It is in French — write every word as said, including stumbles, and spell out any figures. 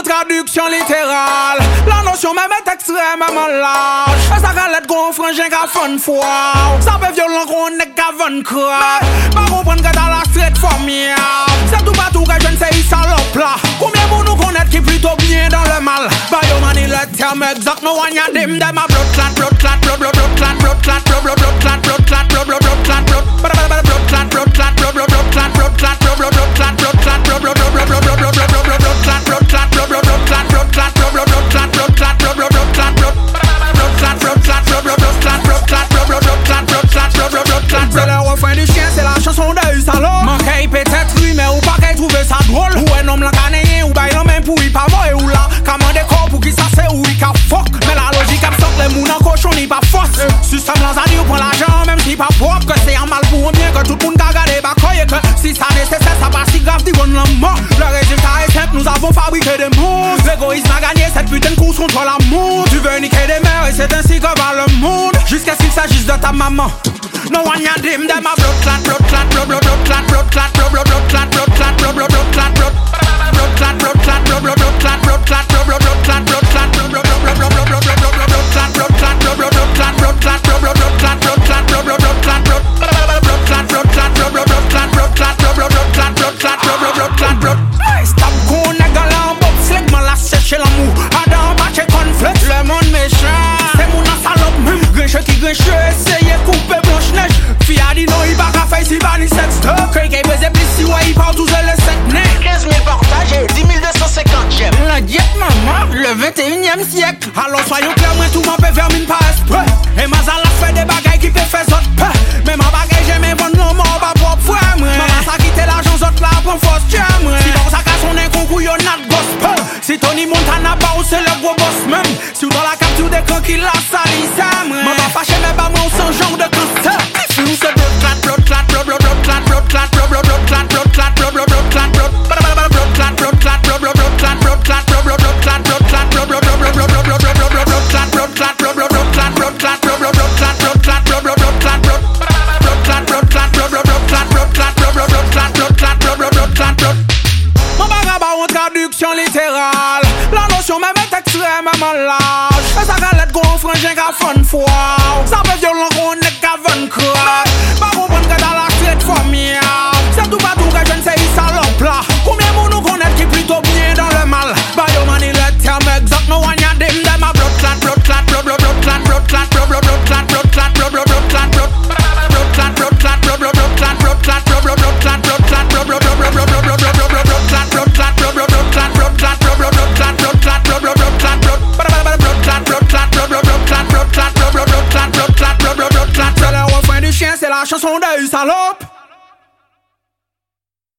traduction littérale. La notion même est extrêmement large. Et ça galette qu'on frangin qu'à fun fois. Ça fait violent qu'on n'est qu'à van crack. Pas comprendre que t'as la street formidable. C'est tout partout que je ne sais y salope là. Combien de nous connaître qui plutôt bien dans le mal. Bah yo man il le terme exact. No one ya dim dem a blood clot, blood clot, blood blood blood clot, blood clot, blood blood blood clot, blood clot, blood blood blood clot, blood blood clot, blood clot, blood blood blood clot, blood clot, blood blood blood clot, blood clot, blood blood blood blood blood blood blood blood blood clot, blood clot, blood blood blood clot, blood clot, blood blood blood clot, blood clot, blood blood blood clot, blood blood clot, blood clot, blood clot, blood blood blood clot, blood clot, blood blood blood clot, blood clot, blood blood blood clot. C'est le refrain du chien, c'est la chanson de Usalo. Manquez peut-être oui, mais ou pas qu'elle trouve ça drôle. Ou un homme la caneye, ou bail même pour y pas voir ou là. Commande corps pour qui ça c'est ou il ka fuck. Mais la logique absorbe les mouns en cochon ni pas force. Système dans un lieu pour l'argent, même si pas propre. Que c'est un mal pour un bien, que tout le monde a gardé bah croyez que si ça nécessaire, ça pas si grave, dit bon la mort. Le résultat est simple, nous avons fabriqué des monstres. L'égoïsme a gagné cette putain de course contre l'amour. Tu veux niquer des mères et c'est ainsi que va le monde. Jusqu'à ce qu'il s'agisse de ta maman. No one ya dim them a blood clot, blood clot, blood blood blood clot, blood clot, blood blood blood clot, blood clot, blood blood blood clot, blood blood clot, blood clot, blood blood blood clot, blood clot, blood blood blood clot, blood clot, blood blood blood blood blood blood blood blood blood clot, blood blood blood clot, blood clot, blood blood blood clot, blood clot, blood blood blood clot, blood clot, blood clot, blood blood blood clot, blood clot, blood blood blood clot, blood clot, blood blood blood clot, blood. Stop qu'on est galant, bob slick, man la sécher l'amour. Adam batche conflict, le monde méchant. C'est mon salope même, grinche qui grinche, essaye couper blanche neige. Fille a dit non, il va qu'à faire si bas ni sexe. Craig est baisé plus si ouais, il parle tous les sept nez. quinze mille partagés, dix mille deux cent cinquante j'aime. La diète maman, le vingt et unième siècle. Alors soyons clairs, moi tout m'en peut vermine pas esprit. Et ma zala fait des bagailles qui peut faire autres paix. Mais ma bagaille j'aime mes bonnes non, mon pas propre frère. Maman ça quitte l'argent, autres là pour force tiens. Si bon ça casse on est concours, y'en a de gospel. Si Tony Montana pas ou c'est le gros boss même. Si ou dans la capture des camps qui la salit ça. Maman fâché mais pas moi sans genre de cancer. Si ou c'est blood clot, blood clot, blood blood blood clot, blood clot, blood blood blood clot, blood clot, blood blood blood clot, blood blood clot, blood clot, blood blood blood clot, blood clot, blood blood blood clot, blood clot, blood blood blood blood blood blood blood blood blood clot, blood clot, blood blood blood clot, blood clot, blood blood blood clot, blood clot, blood blood blood clot, blood clot, blood clot, blood blood blood clot, blood clot, blood blood blood clot, blood clot, blood blood blood clot, blood. Mon bagaba en traduction littérale. La notion même est extrêmement large. Et ça galette qu'on frangin qu'à fun fois. Ça fait violent qu'on n'est qu'à van crack. Pas comprendre que dans la street formidable. C'est tout partout que je ne sais y salope là. Combien de nous connaître qui plutôt bien dans le mal. Bah yo man il le terme exact. No one ya dim dem a blood clot, blood clot, blood blood blood clot, blood clot, blood blood blood clot, blood clot, blood blood blood clot, blood clot, blood clot, blood blood blood clot, blood clot, blood blood blood clot, blood clot, blood blood blood blood blood blood blood blood blood blood clot, blood clot, blood blood blood clot, blood clot, blood blood blood clot, blood clot, blood blood blood clot, blood blood clot, blood clot, blood blood blood clot, blood clot, blood blood blood clot, blood clot, blood blood blood clot. C'est le refrain du chien, c'est la chanson de Salope.